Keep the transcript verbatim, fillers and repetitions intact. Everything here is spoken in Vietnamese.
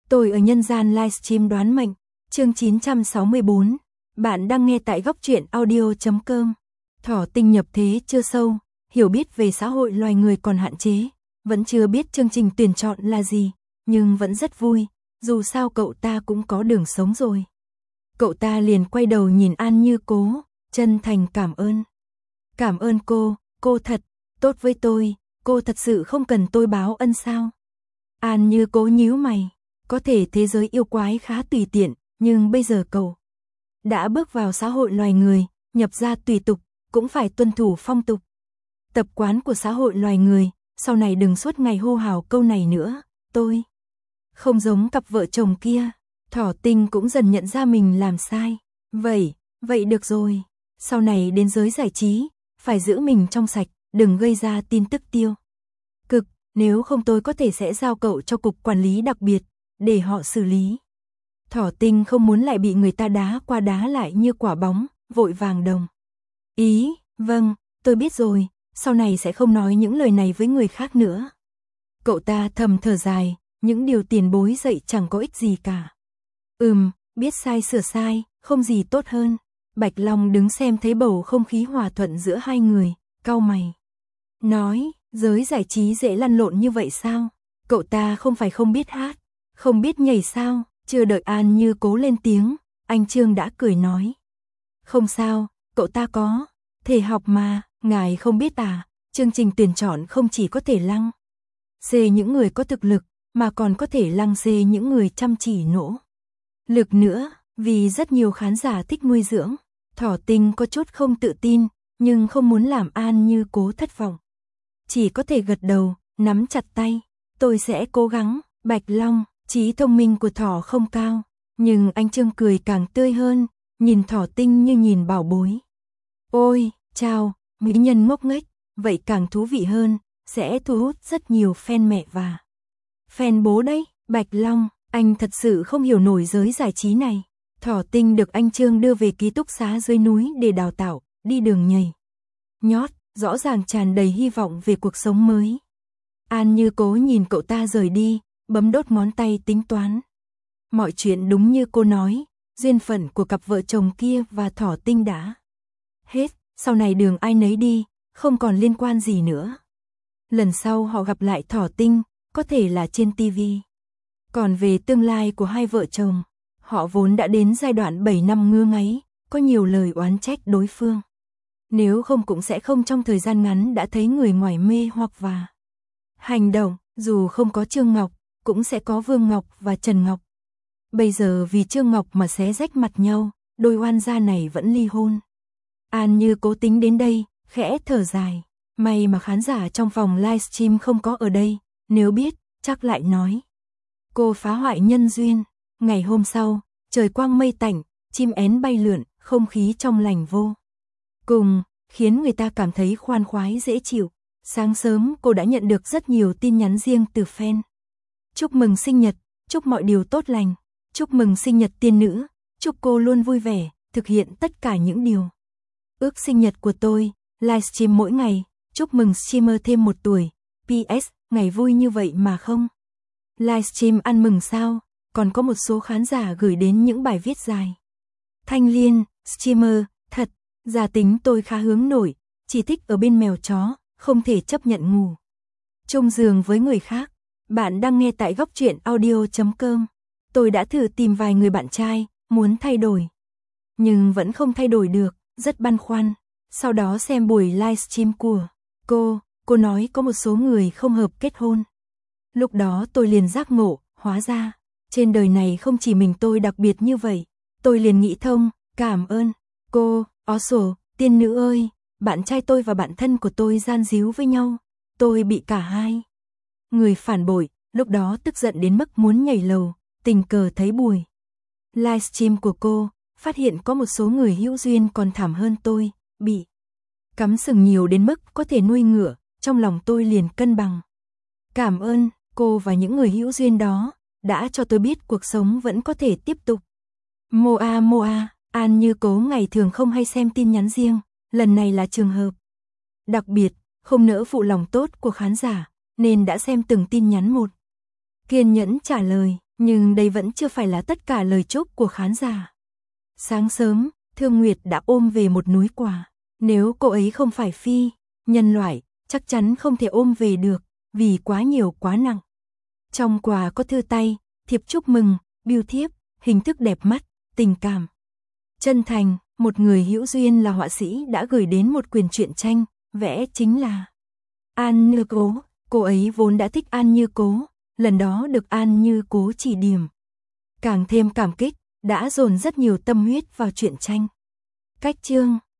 Tôi ở nhân gian livestream đoán mệnh, chương chín trăm sáu mươi bốn. Bạn đang nghe tại góc truyện audio chấm com. Thỏ tinh nhập thế chưa sâu, hiểu biết về xã hội loài người còn hạn chế, vẫn chưa biết chương trình tuyển chọn là gì, nhưng vẫn rất vui, dù sao cậu ta cũng có đường sống rồi. Cậu ta liền quay đầu nhìn An Như Cố, chân thành cảm ơn. Cảm ơn cô, cô thật tốt với tôi, cô thật sự không cần tôi báo ân sao? An Như Cố nhíu mày, có thể thế giới yêu quái khá tùy tiện, nhưng bây giờ cậu đã bước vào xã hội loài người, nhập gia tùy tục, cũng phải tuân thủ phong tục. Tập quán của xã hội loài người, sau này đừng suốt ngày hô hào câu này nữa, tôi không giống cặp vợ chồng kia. Thỏ tinh cũng dần nhận ra mình làm sai. Vậy, vậy được rồi, sau này đến giới giải trí, phải giữ mình trong sạch, đừng gây ra tin tức tiêu cực, nếu không tôi có thể sẽ giao cậu cho cục quản lý đặc biệt, để họ xử lý. Thỏ tinh không muốn lại bị người ta đá qua đá lại như quả bóng, vội vàng đồng ý, vâng, tôi biết rồi, sau này sẽ không nói những lời này với người khác nữa. Cậu ta thầm thở dài, những điều tiền bối dạy chẳng có ích gì cả. Ừm, biết sai sửa sai, không gì tốt hơn. Bạch Long đứng xem thấy bầu không khí hòa thuận giữa hai người, cau mày. Nói, giới giải trí dễ lăn lộn như vậy sao? Cậu ta không phải không biết hát, không biết nhảy sao? Chưa đợi An Như Cố lên tiếng, anh Trương đã cười nói. Không sao, cậu ta có thể học mà, ngài không biết à, chương trình tuyển chọn không chỉ có thể lăng xê những người có thực lực, mà còn có thể lăng xê những người chăm chỉ nỗ lực nữa, vì rất nhiều khán giả thích nuôi dưỡng. Thỏ tinh có chút không tự tin, nhưng không muốn làm An Như Cố thất vọng. Chỉ có thể gật đầu, nắm chặt tay, tôi sẽ cố gắng. Bạch Long, trí thông minh của thỏ không cao, nhưng anh Trương cười càng tươi hơn, nhìn thỏ tinh như nhìn bảo bối. Ôi, chào, mỹ nhân ngốc nghếch, vậy càng thú vị hơn, sẽ thu hút rất nhiều fan mẹ và fan bố đấy. Bạch Long, anh thật sự không hiểu nổi giới giải trí này. Thỏ tinh được anh Trương đưa về ký túc xá dưới núi để đào tạo, đi đường nhảy nhót, rõ ràng tràn đầy hy vọng về cuộc sống mới. An Như Cố nhìn cậu ta rời đi, bấm đốt ngón tay tính toán. Mọi chuyện đúng như cô nói, duyên phận của cặp vợ chồng kia và thỏ tinh đã hết, sau này đường ai nấy đi, không còn liên quan gì nữa. Lần sau họ gặp lại thỏ tinh, có thể là trên ti vi. Còn về tương lai của hai vợ chồng, họ vốn đã đến giai đoạn bảy năm ngứa ngáy, có nhiều lời oán trách đối phương. Nếu không cũng sẽ không trong thời gian ngắn đã thấy người ngoài mê hoặc và hành động, dù không có Trương Ngọc, cũng sẽ có Vương Ngọc và Trần Ngọc. Bây giờ vì Trương Ngọc mà xé rách mặt nhau, đôi oan gia này vẫn ly hôn. An Như Cố tính đến đây, khẽ thở dài. May mà khán giả trong phòng livestream không có ở đây, nếu biết, chắc lại nói cô phá hoại nhân duyên. Ngày hôm sau, trời quang mây tạnh, chim én bay lượn, không khí trong lành vô cùng, khiến người ta cảm thấy khoan khoái dễ chịu. Sáng sớm cô đã nhận được rất nhiều tin nhắn riêng từ fan. Chúc mừng sinh nhật, chúc mọi điều tốt lành, chúc mừng sinh nhật tiên nữ, chúc cô luôn vui vẻ, thực hiện tất cả những điều ước sinh nhật của tôi, livestream mỗi ngày, chúc mừng streamer thêm một tuổi, pê ét, ngày vui như vậy mà không livestream ăn mừng sao? Còn có một số khán giả gửi đến những bài viết dài. Thanh Liên, streamer, thật, gia tính tôi khá hướng nội, chỉ thích ở bên mèo chó, không thể chấp nhận ngủ chung giường với người khác. Bạn đang nghe tại góc truyện audio chấm com. Tôi đã thử tìm vài người bạn trai, muốn thay đổi, nhưng vẫn không thay đổi được, rất băn khoăn. Sau đó xem buổi livestream của cô, cô nói có một số người không hợp kết hôn. Lúc đó tôi liền giác ngộ, hóa ra trên đời này không chỉ mình tôi đặc biệt như vậy. Tôi liền nghĩ thông, cảm ơn cô, ó sổ, tiên nữ ơi, bạn trai tôi và bạn thân của tôi gian díu với nhau. Tôi bị cả hai người phản bội, lúc đó tức giận đến mức muốn nhảy lầu, tình cờ thấy buổi livestream của cô, phát hiện có một số người hữu duyên còn thảm hơn tôi, bị cắm sừng nhiều đến mức có thể nuôi ngựa, trong lòng tôi liền cân bằng. Cảm ơn cô và những người hữu duyên đó, đã cho tôi biết cuộc sống vẫn có thể tiếp tục. Moa Moa, An Như Cố ngày thường không hay xem tin nhắn riêng, lần này là trường hợp đặc biệt, không nỡ phụ lòng tốt của khán giả, nên đã xem từng tin nhắn một. Kiên nhẫn trả lời, Nhưng đây vẫn chưa phải là tất cả lời chúc của khán giả. Sáng sớm, Thương Nguyệt đã ôm về một núi quà. Nếu cô ấy không phải phi, nhân loại, chắc chắn không thể ôm về được, vì quá nhiều quá nặng. Trong quà có thư tay, thiệp chúc mừng, bưu thiếp, hình thức đẹp mắt, tình cảm. Chân thành, một người hữu duyên là họa sĩ đã gửi đến một quyển truyện tranh, vẽ chính là An Như Cố. Cô ấy vốn đã thích An Như Cố, lần đó được An Như Cố chỉ điểm. Càng thêm cảm kích, đã dồn rất nhiều tâm huyết vào truyện tranh. Cách chương